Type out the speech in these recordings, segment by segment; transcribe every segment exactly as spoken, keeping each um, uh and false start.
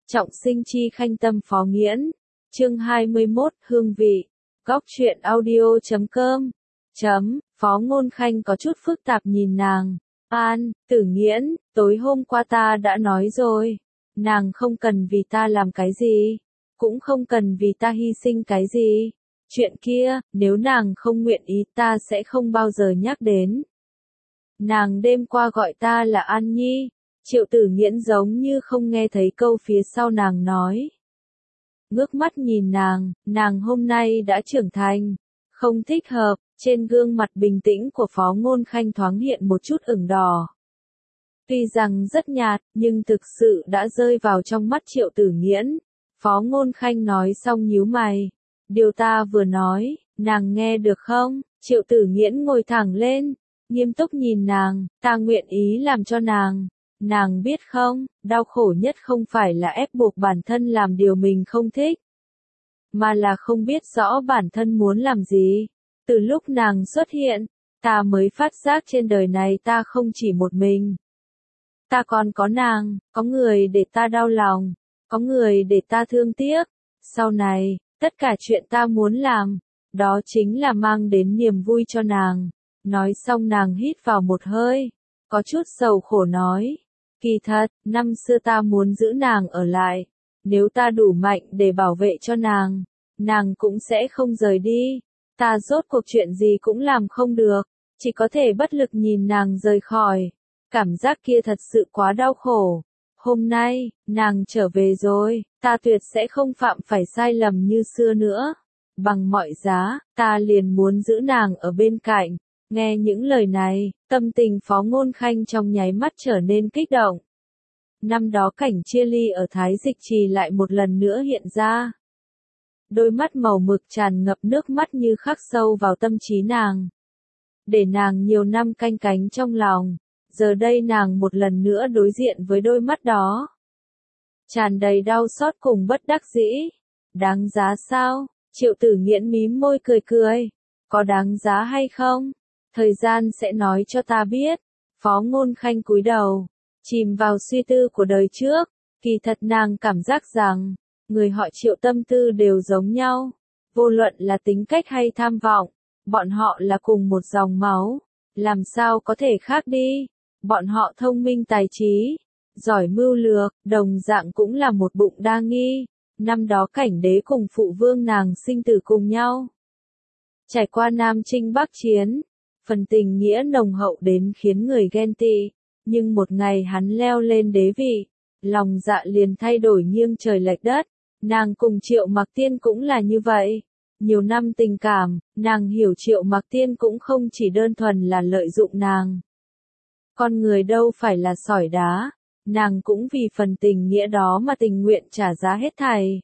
Trọng sinh chi khanh tâm phó nghiễn. Chương hai mươi mốt, hương vị. Góc truyện audio chấm com. Chấm, Phó Ngôn Khanh có chút phức tạp nhìn nàng. An, Tử Nghiễn, tối hôm qua ta đã nói rồi. Nàng không cần vì ta làm cái gì. Cũng không cần vì ta hy sinh cái gì. Chuyện kia, nếu nàng không nguyện ý ta sẽ không bao giờ nhắc đến. Nàng đêm qua gọi ta là An Nhi. Triệu Tử Nghiễn giống như không nghe thấy câu phía sau nàng nói. Ngước mắt nhìn nàng, nàng hôm nay đã trưởng thành. Không thích hợp, trên gương mặt bình tĩnh của Phó Ngôn Khanh thoáng hiện một chút ửng đỏ. Tuy rằng rất nhạt, nhưng thực sự đã rơi vào trong mắt Triệu Tử Nghiễn. Phó Ngôn Khanh nói xong nhíu mày. Điều ta vừa nói, nàng nghe được không? Triệu Tử Nghiễn ngồi thẳng lên, nghiêm túc nhìn nàng, ta nguyện ý làm cho nàng. Nàng biết không, đau khổ nhất không phải là ép buộc bản thân làm điều mình không thích, mà là không biết rõ bản thân muốn làm gì. Từ lúc nàng xuất hiện, ta mới phát giác trên đời này ta không chỉ một mình. Ta còn có nàng, có người để ta đau lòng, có người để ta thương tiếc. Sau này, tất cả chuyện ta muốn làm, đó chính là mang đến niềm vui cho nàng. Nói xong nàng hít vào một hơi, có chút sầu khổ nói. Kỳ thật, năm xưa ta muốn giữ nàng ở lại. Nếu ta đủ mạnh để bảo vệ cho nàng, nàng cũng sẽ không rời đi. Ta rốt cuộc chuyện gì cũng làm không được, chỉ có thể bất lực nhìn nàng rời khỏi. Cảm giác kia thật sự quá đau khổ. Hôm nay, nàng trở về rồi, ta tuyệt sẽ không phạm phải sai lầm như xưa nữa. Bằng mọi giá, ta liền muốn giữ nàng ở bên cạnh. Nghe những lời này, tâm tình Phó Ngôn Khanh trong nháy mắt trở nên kích động. Năm đó cảnh chia ly ở Thái Dịch Trì lại một lần nữa hiện ra. Đôi mắt màu mực tràn ngập nước mắt như khắc sâu vào tâm trí nàng. Để nàng nhiều năm canh cánh trong lòng, giờ đây nàng một lần nữa đối diện với đôi mắt đó. Tràn đầy đau xót cùng bất đắc dĩ. Đáng giá sao? Triệu Tử Nghiễn mím môi cười cười. Có đáng giá hay không? Thời gian sẽ nói cho ta biết. Phó Ngôn Khanh cúi đầu, chìm vào suy tư của đời trước. Kỳ thật nàng cảm giác rằng, người họ Triệu tâm tư đều giống nhau. Vô luận là tính cách hay tham vọng, bọn họ là cùng một dòng máu. Làm sao có thể khác đi? Bọn họ thông minh tài trí, giỏi mưu lược, đồng dạng cũng là một bụng đa nghi. Năm đó cảnh đế cùng phụ vương nàng sinh tử cùng nhau. Trải qua Nam Chinh Bắc Chiến, phần tình nghĩa nồng hậu đến khiến người ghen tị. Nhưng một ngày hắn leo lên đế vị, lòng dạ liền thay đổi nghiêng trời lệch đất. Nàng cùng Triệu Mặc Tiên cũng là như vậy. Nhiều năm tình cảm, nàng hiểu Triệu Mặc Tiên cũng không chỉ đơn thuần là lợi dụng nàng. Con người đâu phải là sỏi đá, nàng cũng vì phần tình nghĩa đó mà tình nguyện trả giá hết thảy.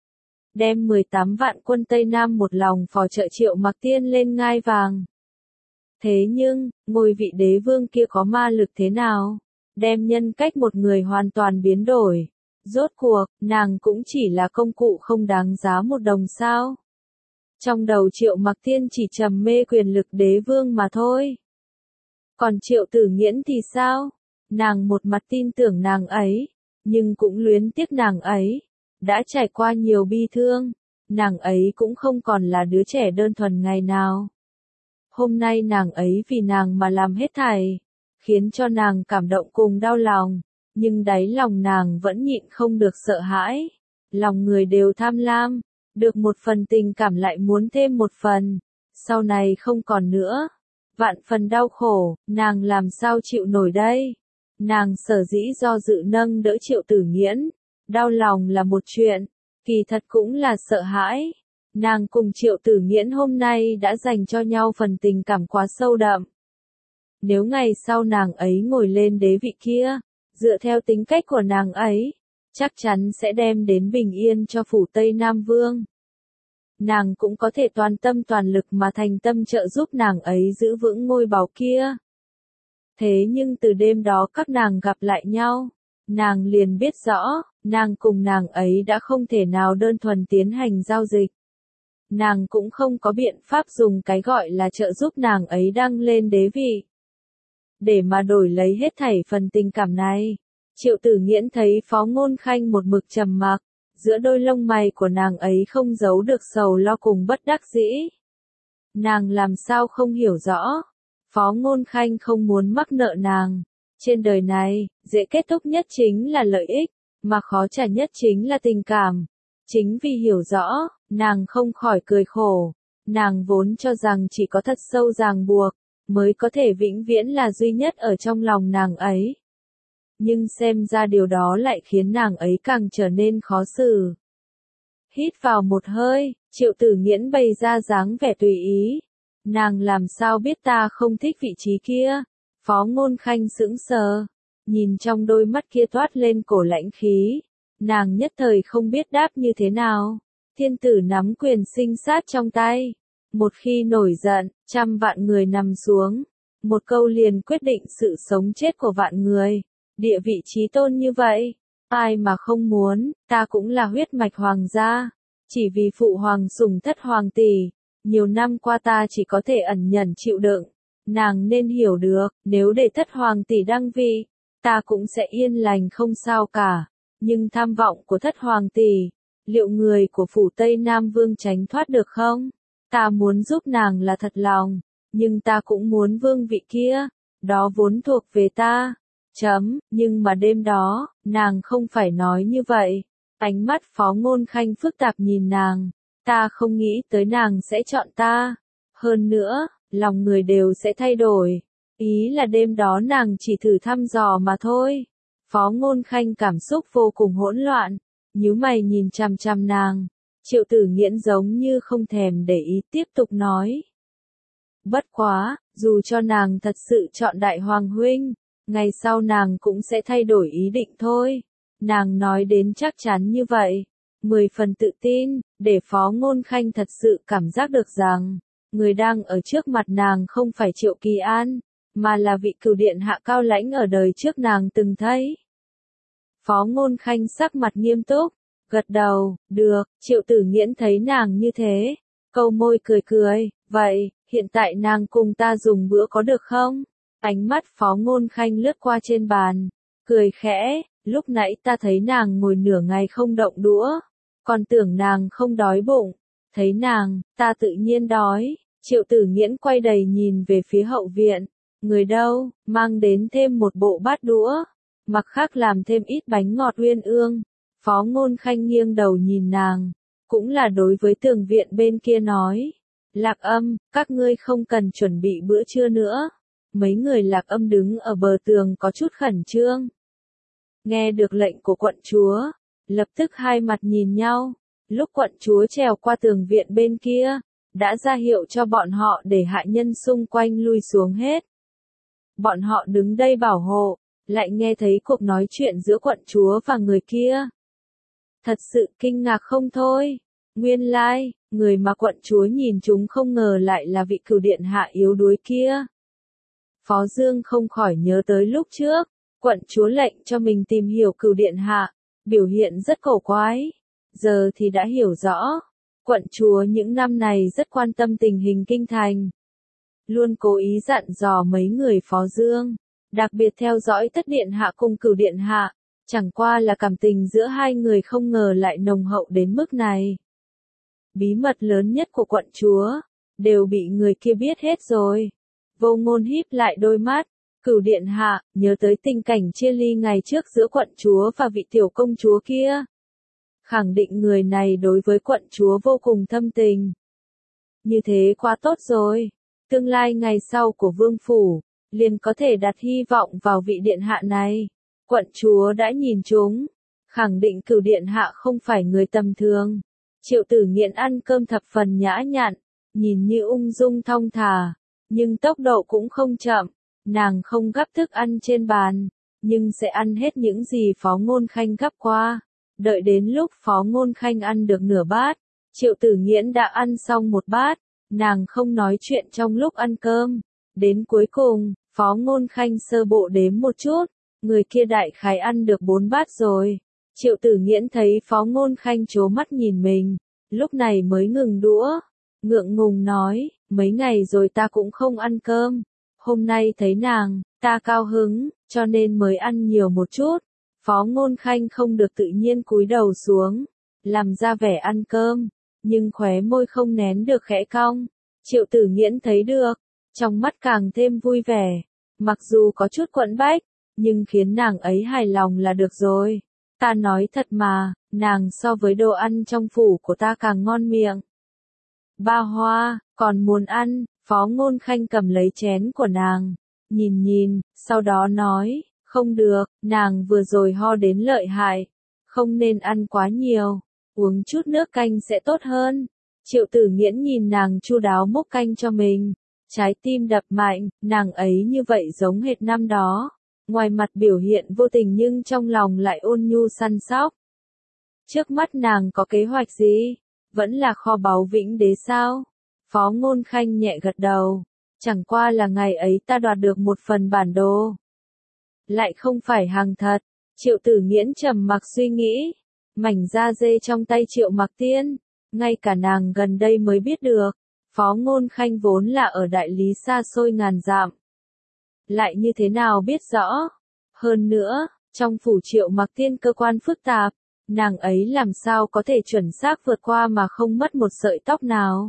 Đem mười tám vạn quân Tây Nam một lòng phò trợ Triệu Mặc Tiên lên ngai vàng. Thế nhưng, ngôi vị đế vương kia có ma lực thế nào? Đem nhân cách một người hoàn toàn biến đổi. Rốt cuộc, nàng cũng chỉ là công cụ không đáng giá một đồng sao. Trong đầu Triệu Mặc Tiên chỉ trầm mê quyền lực đế vương mà thôi. Còn Triệu Tử Nghiễn thì sao? Nàng một mặt tin tưởng nàng ấy, nhưng cũng luyến tiếc nàng ấy. Đã trải qua nhiều bi thương, nàng ấy cũng không còn là đứa trẻ đơn thuần ngày nào. Hôm nay nàng ấy vì nàng mà làm hết thảy, khiến cho nàng cảm động cùng đau lòng, nhưng đáy lòng nàng vẫn nhịn không được sợ hãi. Lòng người đều tham lam, được một phần tình cảm lại muốn thêm một phần, sau này không còn nữa. Vạn phần đau khổ, nàng làm sao chịu nổi đây? Nàng sở dĩ do dự nâng đỡ Triệu Tử Nghiễn, đau lòng là một chuyện, kỳ thật cũng là sợ hãi. Nàng cùng Triệu Tử Nghiễn hôm nay đã dành cho nhau phần tình cảm quá sâu đậm. Nếu ngày sau nàng ấy ngồi lên đế vị kia, dựa theo tính cách của nàng ấy, chắc chắn sẽ đem đến bình yên cho phủ Tây Nam Vương. Nàng cũng có thể toàn tâm toàn lực mà thành tâm trợ giúp nàng ấy giữ vững ngôi báu kia. Thế nhưng từ đêm đó các nàng gặp lại nhau, nàng liền biết rõ, nàng cùng nàng ấy đã không thể nào đơn thuần tiến hành giao dịch. Nàng cũng không có biện pháp dùng cái gọi là trợ giúp nàng ấy đăng lên đế vị, để mà đổi lấy hết thảy phần tình cảm này. Triệu Tử Nghiễn thấy Phó Ngôn Khanh một mực trầm mặc, giữa đôi lông mày của nàng ấy không giấu được sầu lo cùng bất đắc dĩ. Nàng làm sao không hiểu rõ, Phó Ngôn Khanh không muốn mắc nợ nàng. Trên đời này, dễ kết thúc nhất chính là lợi ích, mà khó trả nhất chính là tình cảm. Chính vì hiểu rõ, nàng không khỏi cười khổ. Nàng vốn cho rằng chỉ có thật sâu ràng buộc, mới có thể vĩnh viễn là duy nhất ở trong lòng nàng ấy. Nhưng xem ra điều đó lại khiến nàng ấy càng trở nên khó xử. Hít vào một hơi, Triệu Tử Nghiễn bày ra dáng vẻ tùy ý. Nàng làm sao biết ta không thích vị trí kia? Phó Ngôn Khanh sững sờ, nhìn trong đôi mắt kia toát lên cổ lãnh khí. Nàng nhất thời không biết đáp như thế nào. Thiên tử nắm quyền sinh sát trong tay. Một khi nổi giận, trăm vạn người nằm xuống. Một câu liền quyết định sự sống chết của vạn người. Địa vị chí tôn như vậy, ai mà không muốn, ta cũng là huyết mạch hoàng gia. Chỉ vì phụ hoàng sủng thất hoàng tỷ, nhiều năm qua ta chỉ có thể ẩn nhẫn chịu đựng. Nàng nên hiểu được, nếu để thất hoàng tỷ đăng vị, ta cũng sẽ yên lành không sao cả. Nhưng tham vọng của thất hoàng tỷ, liệu người của phủ Tây Nam Vương tránh thoát được không? Ta muốn giúp nàng là thật lòng, nhưng ta cũng muốn vương vị kia, đó vốn thuộc về ta. Chấm, nhưng mà đêm đó, nàng không phải nói như vậy. Ánh mắt Phó Ngôn Khanh phức tạp nhìn nàng, ta không nghĩ tới nàng sẽ chọn ta. Hơn nữa, lòng người đều sẽ thay đổi. Ý là đêm đó nàng chỉ thử thăm dò mà thôi. Phó Ngôn Khanh cảm xúc vô cùng hỗn loạn, nhíu mày nhìn chằm chằm nàng. Triệu Tử Nghiễn giống như không thèm để ý tiếp tục nói. Bất quá, dù cho nàng thật sự chọn Đại Hoàng huynh, ngày sau nàng cũng sẽ thay đổi ý định thôi. Nàng nói đến chắc chắn như vậy, mười phần tự tin, để Phó Ngôn Khanh thật sự cảm giác được rằng, người đang ở trước mặt nàng không phải Triệu Kỳ An, mà là vị cửu điện hạ cao lãnh ở đời trước nàng từng thấy. Phó Ngôn Khanh sắc mặt nghiêm túc, gật đầu, được. Triệu Tử Nghiễn thấy nàng như thế, câu môi cười cười, vậy, hiện tại nàng cùng ta dùng bữa có được không? Ánh mắt Phó Ngôn Khanh lướt qua trên bàn, cười khẽ, lúc nãy ta thấy nàng ngồi nửa ngày không động đũa, còn tưởng nàng không đói bụng, thấy nàng, ta tự nhiên đói. Triệu Tử Nghiễn quay đầy nhìn về phía hậu viện, người đâu, mang đến thêm một bộ bát đũa, mặt khác làm thêm ít bánh ngọt uyên ương. Phó Ngôn Khanh nghiêng đầu nhìn nàng, cũng là đối với tường viện bên kia nói, Lạc Âm, các ngươi không cần chuẩn bị bữa trưa nữa. Mấy người Lạc Âm đứng ở bờ tường có chút khẩn trương. Nghe được lệnh của quận chúa, lập tức hai mặt nhìn nhau. Lúc quận chúa trèo qua tường viện bên kia, đã ra hiệu cho bọn họ để hạ nhân xung quanh lui xuống hết. Bọn họ đứng đây bảo hộ, lại nghe thấy cuộc nói chuyện giữa quận chúa và người kia. Thật sự kinh ngạc không thôi. Nguyên lai, người mà quận chúa nhìn chúng không ngờ lại là vị cửu điện hạ yếu đuối kia. Phó Dương không khỏi nhớ tới lúc trước, quận chúa lệnh cho mình tìm hiểu cửu điện hạ, biểu hiện rất cổ quái. Giờ thì đã hiểu rõ, quận chúa những năm này rất quan tâm tình hình kinh thành. Luôn cố ý dặn dò mấy người Phó Dương, đặc biệt theo dõi thất điện hạ cùng cửu điện hạ, chẳng qua là cảm tình giữa hai người không ngờ lại nồng hậu đến mức này. Bí mật lớn nhất của quận chúa, đều bị người kia biết hết rồi. Vô Ngôn híp lại đôi mắt, cửu điện hạ, nhớ tới tình cảnh chia ly ngày trước giữa quận chúa và vị tiểu công chúa kia. Khẳng định người này đối với quận chúa vô cùng thâm tình. Như thế quá tốt rồi, tương lai ngày sau của vương phủ, liền có thể đặt hy vọng vào vị điện hạ này. Quận chúa đã nhìn chúng, khẳng định cửu điện hạ không phải người tầm thường. Triệu Tử Nghiễn ăn cơm thập phần nhã nhặn, nhìn như ung dung thong thả, nhưng tốc độ cũng không chậm. Nàng không gắp thức ăn trên bàn, nhưng sẽ ăn hết những gì Phó Ngôn Khanh gắp qua. Đợi đến lúc Phó Ngôn Khanh ăn được nửa bát, Triệu Tử Nghiễn đã ăn xong một bát, nàng không nói chuyện trong lúc ăn cơm. Đến cuối cùng, Phó Ngôn Khanh sơ bộ đếm một chút, người kia đại khái ăn được bốn bát rồi. Triệu Tử Nghiễn thấy Phó Ngôn Khanh trố mắt nhìn mình, lúc này mới ngừng đũa, ngượng ngùng nói, mấy ngày rồi ta cũng không ăn cơm. Hôm nay thấy nàng, ta cao hứng, cho nên mới ăn nhiều một chút. Phó Ngôn Khanh không được tự nhiên cúi đầu xuống, làm ra vẻ ăn cơm, nhưng khóe môi không nén được khẽ cong. Triệu Tử Nghiễn thấy được, trong mắt càng thêm vui vẻ, mặc dù có chút quẫn bách, nhưng khiến nàng ấy hài lòng là được rồi. Ta nói thật mà, nàng so với đồ ăn trong phủ của ta càng ngon miệng. Ba Hoa, còn muốn ăn? Phó Ngôn Khanh cầm lấy chén của nàng, nhìn nhìn, sau đó nói, không được, nàng vừa rồi ho đến lợi hại, không nên ăn quá nhiều, uống chút nước canh sẽ tốt hơn. Triệu Tử Nghiễn nhìn nàng chu đáo múc canh cho mình, trái tim đập mạnh, nàng ấy như vậy giống hệt năm đó, ngoài mặt biểu hiện vô tình nhưng trong lòng lại ôn nhu săn sóc. Trước mắt nàng có kế hoạch gì? Vẫn là kho báu Vĩnh Đế sao? Phó Ngôn Khanh nhẹ gật đầu, chẳng qua là ngày ấy ta đoạt được một phần bản đồ. Lại không phải hàng thật. Triệu Tử Nghiễn trầm mặc suy nghĩ, mảnh da dê trong tay Triệu Mặc Tiên, ngay cả nàng gần đây mới biết được, Phó Ngôn Khanh vốn là ở đại lý xa xôi ngàn dặm. Lại như thế nào biết rõ? Hơn nữa, trong phủ Triệu Mặc Tiên cơ quan phức tạp, nàng ấy làm sao có thể chuẩn xác vượt qua mà không mất một sợi tóc nào?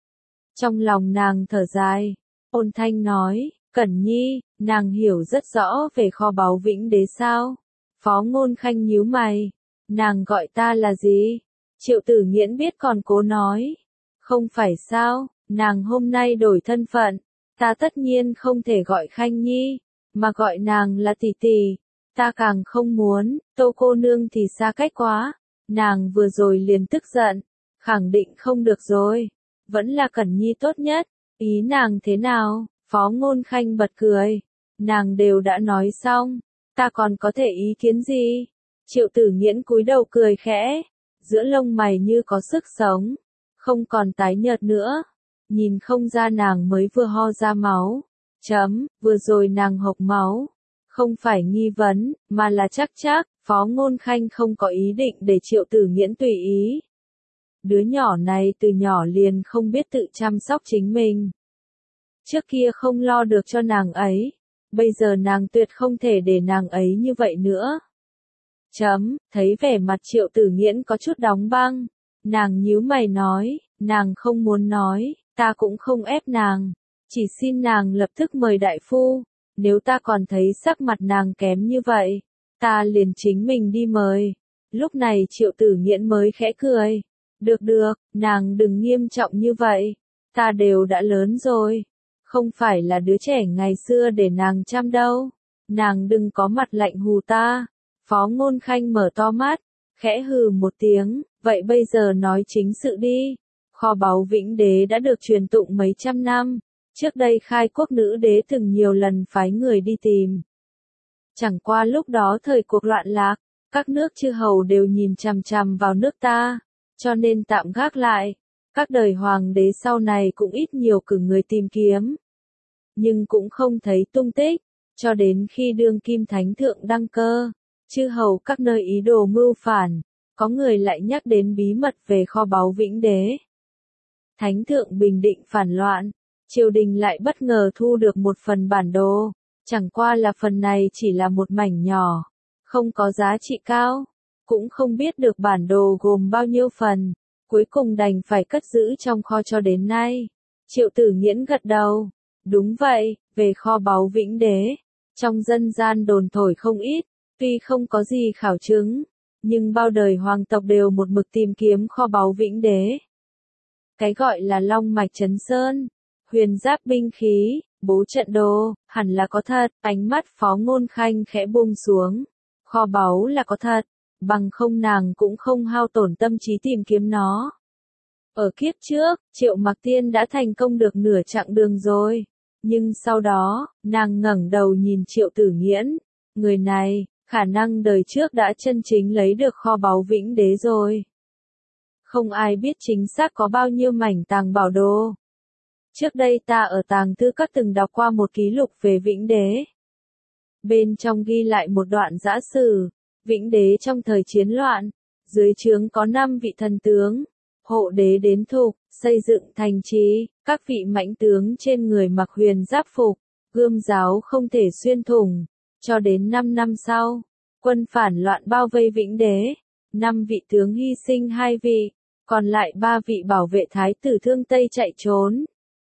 Trong lòng nàng thở dài, ôn thanh nói, Cẩn Nhi, nàng hiểu rất rõ về kho báu Vĩnh Đế sao? Phó Ngôn Khanh nhíu mày, nàng gọi ta là gì? Triệu Tử Nghiễn biết còn cố nói, không phải sao, nàng hôm nay đổi thân phận, ta tất nhiên không thể gọi Khanh Nhi, mà gọi nàng là tỷ tỷ, ta càng không muốn, Tô cô nương thì xa cách quá, nàng vừa rồi liền tức giận, khẳng định không được rồi, vẫn là Cẩn Nhi tốt nhất, ý nàng thế nào? Phó Ngôn Khanh bật cười, nàng đều đã nói xong, ta còn có thể ý kiến gì? Triệu Tử Nghiễn cúi đầu cười khẽ, giữa lông mày như có sức sống, không còn tái nhợt nữa, nhìn không ra nàng mới vừa ho ra máu, chấm, vừa rồi nàng hộc máu, không phải nghi vấn, mà là chắc chắc, Phó Ngôn Khanh không có ý định để Triệu Tử Nghiễn tùy ý. Đứa nhỏ này từ nhỏ liền không biết tự chăm sóc chính mình. Trước kia không lo được cho nàng ấy, bây giờ nàng tuyệt không thể để nàng ấy như vậy nữa. Chấm, thấy vẻ mặt Triệu Tử Nghiễn có chút đóng băng, nàng nhíu mày nói, nàng không muốn nói, ta cũng không ép nàng, chỉ xin nàng lập tức mời đại phu, nếu ta còn thấy sắc mặt nàng kém như vậy, ta liền chính mình đi mời. Lúc này Triệu Tử Nghiễn mới khẽ cười, được được, nàng đừng nghiêm trọng như vậy, ta đều đã lớn rồi. Không phải là đứa trẻ ngày xưa để nàng chăm đâu, nàng đừng có mặt lạnh hù ta. Phó Ngôn Khanh mở to mắt, khẽ hừ một tiếng, vậy bây giờ nói chính sự đi. Kho báu Vĩnh Đế đã được truyền tụng mấy trăm năm, trước đây khai quốc nữ đế từng nhiều lần phái người đi tìm. Chẳng qua lúc đó thời cuộc loạn lạc, các nước chư hầu đều nhìn chằm chằm vào nước ta, cho nên tạm gác lại. Các đời hoàng đế sau này cũng ít nhiều cử người tìm kiếm, nhưng cũng không thấy tung tích, cho đến khi đương kim thánh thượng đăng cơ, chư hầu các nơi ý đồ mưu phản, có người lại nhắc đến bí mật về kho báu Vĩnh Đế. Thánh thượng bình định phản loạn, triều đình lại bất ngờ thu được một phần bản đồ, chẳng qua là phần này chỉ là một mảnh nhỏ, không có giá trị cao, cũng không biết được bản đồ gồm bao nhiêu phần. Cuối cùng đành phải cất giữ trong kho cho đến nay. Triệu Tử Nghiễn gật đầu. Đúng vậy, về kho báu Vĩnh Đế, trong dân gian đồn thổi không ít, tuy không có gì khảo chứng, nhưng bao đời hoàng tộc đều một mực tìm kiếm kho báu Vĩnh Đế. Cái gọi là long mạch chấn sơn, huyền giáp binh khí, bố trận đồ, hẳn là có thật. Ánh mắt Phó Ngôn Khanh khẽ buông xuống. Kho báu là có thật, bằng không nàng cũng không hao tổn tâm trí tìm kiếm nó. Ở kiếp trước, Triệu Mặc Tiên đã thành công được nửa chặng đường rồi, nhưng sau đó, nàng ngẩng đầu nhìn Triệu Tử Nghiễn, người này, khả năng đời trước đã chân chính lấy được kho báu Vĩnh Đế rồi. Không ai biết chính xác có bao nhiêu mảnh tàng bảo đồ. Trước đây ta ở tàng thư các từng đọc qua một ký lục về Vĩnh Đế. Bên trong ghi lại một đoạn giã sử. Vĩnh Đế trong thời chiến loạn, dưới trướng có năm vị thần tướng, hộ đế đến thục, xây dựng thành trì, các vị mãnh tướng trên người mặc huyền giáp phục, gươm giáo không thể xuyên thủng, cho đến năm năm sau, Quân phản loạn bao vây Vĩnh Đế, năm vị tướng hy sinh hai vị, còn lại ba vị bảo vệ thái tử Thương Tây chạy trốn.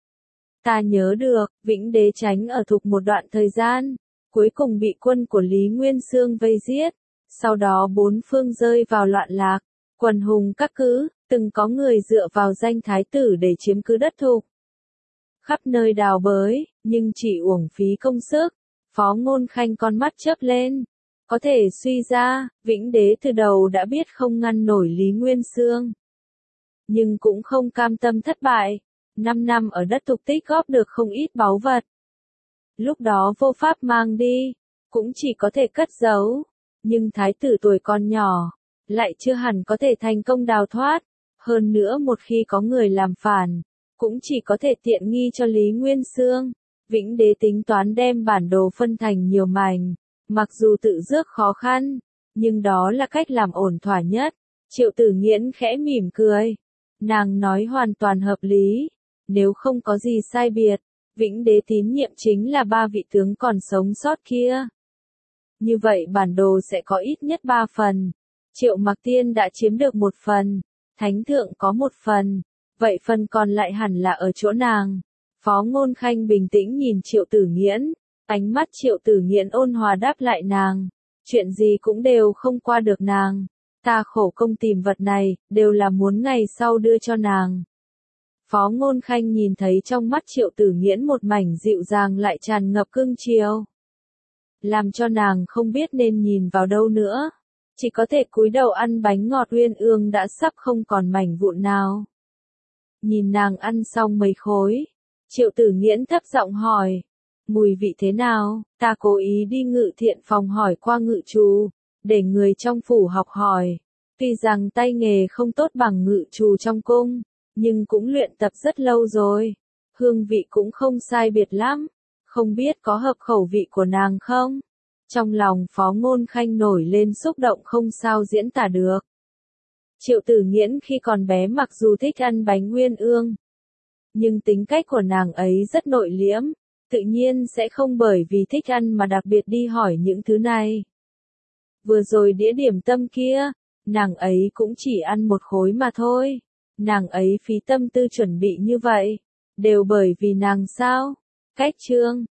Ta nhớ được, Vĩnh Đế tránh ở Thục một đoạn thời gian, cuối cùng bị quân của Lý Nguyên Xương vây giết, sau đó bốn phương rơi vào loạn lạc, quần hùng các cứ, từng có người dựa vào danh thái tử để chiếm cứ đất Thục. Khắp nơi đào bới, nhưng chỉ uổng phí công sức. Phó Ngôn Khanh con mắt chớp lên, có thể suy ra, Vĩnh Đế từ đầu đã biết không ngăn nổi Lý Nguyên Xương. Nhưng cũng không cam tâm thất bại, năm năm ở đất Thục tích góp được không ít báu vật. Lúc đó vô pháp mang đi, cũng chỉ có thể cất giấu, nhưng thái tử tuổi còn nhỏ, lại chưa hẳn có thể thành công đào thoát, hơn nữa một khi có người làm phản, cũng chỉ có thể tiện nghi cho Lý Nguyên Xương. Vĩnh Đế tính toán đem bản đồ phân thành nhiều mảnh, mặc dù tự rước khó khăn, nhưng đó là cách làm ổn thỏa nhất. Triệu Tử Nghiễn khẽ mỉm cười, nàng nói hoàn toàn hợp lý, nếu không có gì sai biệt, Vĩnh Đế tín nhiệm chính là ba vị tướng còn sống sót kia. Như vậy bản đồ sẽ có ít nhất ba phần, Triệu Mặc Tiên đã chiếm được một phần, Thánh Thượng có một phần, vậy phần còn lại hẳn là ở chỗ nàng. Phó Ngôn Khanh bình tĩnh nhìn Triệu Tử Nghiễn, ánh mắt Triệu Tử Nghiễn ôn hòa đáp lại nàng, chuyện gì cũng đều không qua được nàng, ta khổ công tìm vật này, đều là muốn ngày sau đưa cho nàng. Phó Ngôn Khanh nhìn thấy trong mắt Triệu Tử Nghiễn một mảnh dịu dàng lại tràn ngập cương chiều, làm cho nàng không biết nên nhìn vào đâu nữa, chỉ có thể cúi đầu ăn bánh ngọt uyên ương đã sắp không còn mảnh vụn nào. Nhìn nàng ăn xong mấy khối, Triệu Tử Nghiễn thấp giọng hỏi, mùi vị thế nào? Ta cố ý đi Ngự Thiện phòng hỏi qua ngự trù, để người trong phủ học hỏi. Tuy rằng tay nghề không tốt bằng ngự trù trong cung, nhưng cũng luyện tập rất lâu rồi. Hương vị cũng không sai biệt lắm, không biết có hợp khẩu vị của nàng không? Trong lòng Phó Ngôn Khanh nổi lên xúc động không sao diễn tả được. Triệu Tử Nghiễn khi còn bé mặc dù thích ăn bánh uyên ương, nhưng tính cách của nàng ấy rất nội liễm, tự nhiên sẽ không bởi vì thích ăn mà đặc biệt đi hỏi những thứ này. Vừa rồi đĩa điểm tâm kia, nàng ấy cũng chỉ ăn một khối mà thôi. Nàng ấy phí tâm tư chuẩn bị như vậy, đều bởi vì nàng sao? Cách chương